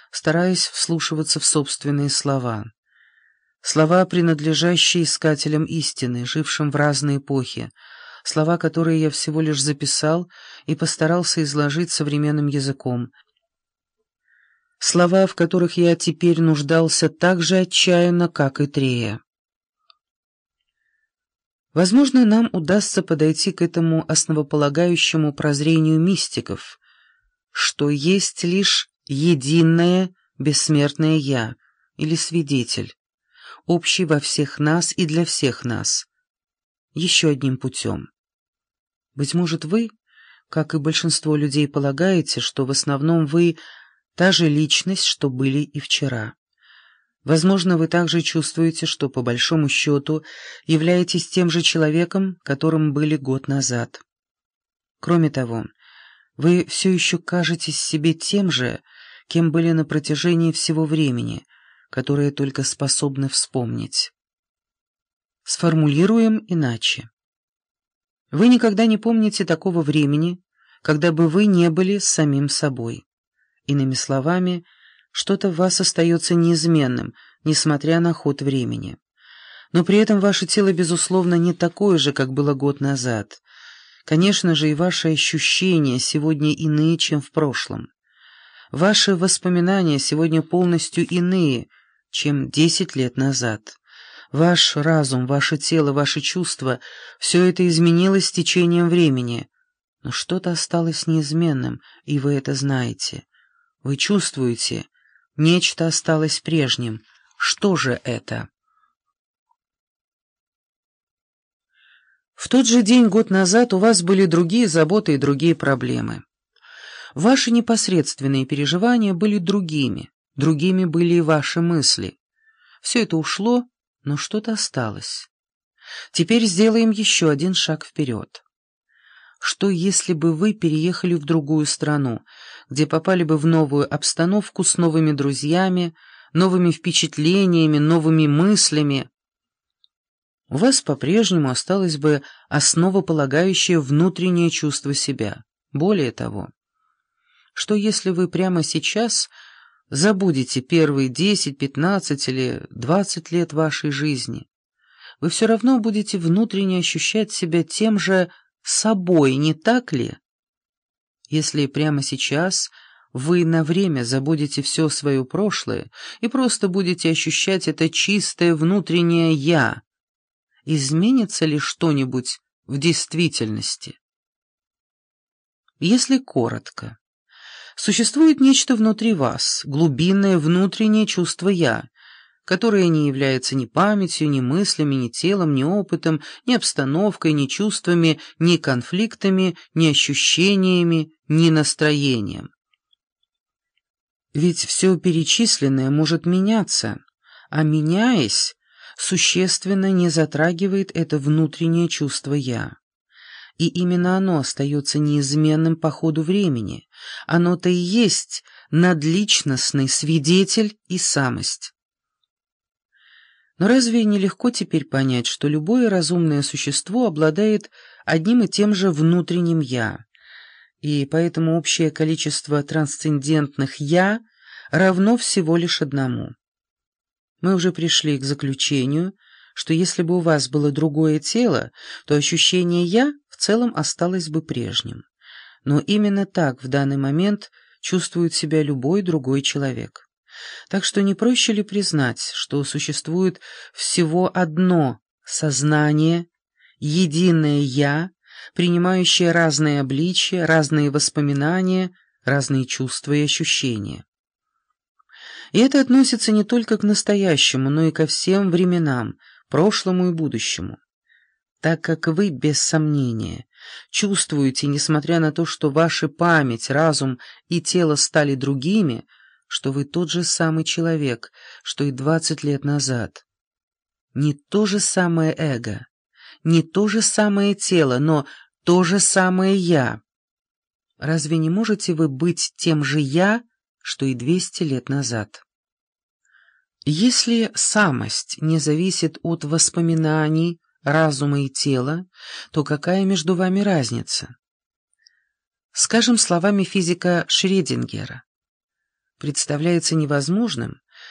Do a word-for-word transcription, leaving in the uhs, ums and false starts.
стараясь вслушиваться в собственные слова. Слова, принадлежащие искателям истины, жившим в разные эпохи, слова, которые я всего лишь записал и постарался изложить современным языком, слова, в которых я теперь нуждался так же отчаянно, как и Трея. Возможно, нам удастся подойти к этому основополагающему прозрению мистиков, что есть лишь единое бессмертное «Я» или свидетель, общий во всех нас и для всех нас, еще одним путем. Быть может, вы, как и большинство людей, полагаете, что в основном вы та же личность, что были и вчера. Возможно, вы также чувствуете, что по большому счету являетесь тем же человеком, которым были год назад. Кроме того, вы все еще кажетесь себе тем же, кем были на протяжении всего времени, которое только способны вспомнить. Сформулируем иначе. Вы никогда не помните такого времени, когда бы вы не были самим собой. Иными словами, что-то в вас остается неизменным, несмотря на ход времени. Но при этом ваше тело, безусловно, не такое же, как было год назад. Конечно же, и ваши ощущения сегодня иные, чем в прошлом. Ваши воспоминания сегодня полностью иные, чем десять лет назад. Ваш разум, ваше тело, ваши чувства — все это изменилось с течением времени. Но что-то осталось неизменным, и вы это знаете. Вы чувствуете, нечто осталось прежним. Что же это? В тот же день год назад у вас были другие заботы и другие проблемы. Ваши непосредственные переживания были другими, другими были и ваши мысли. Все это ушло, но что-то осталось. Теперь сделаем еще один шаг вперед. Что если бы вы переехали в другую страну, где попали бы в новую обстановку с новыми друзьями, новыми впечатлениями, новыми мыслями? У вас по-прежнему осталось бы основополагающее внутреннее чувство себя. Более того, что если вы прямо сейчас забудете первые десять, пятнадцать или двадцать лет вашей жизни? Вы все равно будете внутренне ощущать себя тем же собой, не так ли? Если прямо сейчас вы на время забудете все свое прошлое и просто будете ощущать это чистое внутреннее «я», изменится ли что-нибудь в действительности? Если коротко, существует нечто внутри вас, глубинное внутреннее чувство «я», которое не является ни памятью, ни мыслями, ни телом, ни опытом, ни обстановкой, ни чувствами, ни конфликтами, ни ощущениями, ни настроением. Ведь все перечисленное может меняться, а меняясь, существенно не затрагивает это внутреннее чувство «я». И именно оно остается неизменным по ходу времени, оно-то и есть надличностный свидетель и самость. Но разве нелегко теперь понять, что любое разумное существо обладает одним и тем же внутренним «я», и поэтому общее количество трансцендентных «я» равно всего лишь одному? Мы уже пришли к заключению, что если бы у вас было другое тело, то ощущение «я» в целом осталось бы прежним. Но именно так в данный момент чувствует себя любой другой человек. Так что не проще ли признать, что существует всего одно сознание, единое «я», принимающее разные обличия, разные воспоминания, разные чувства и ощущения? И это относится не только к настоящему, но и ко всем временам, прошлому и будущему. Так как вы, без сомнения, чувствуете, несмотря на то, что ваша память, разум и тело стали другими, что вы тот же самый человек, что и двадцать лет назад. Не то же самое эго, не то же самое тело, но то же самое «я». Разве не можете вы быть тем же «я», что и двести лет назад? Если самость не зависит от воспоминаний, разума и тела, то какая между вами разница? Скажем словами физика Шрёдингера: представляется невозможным,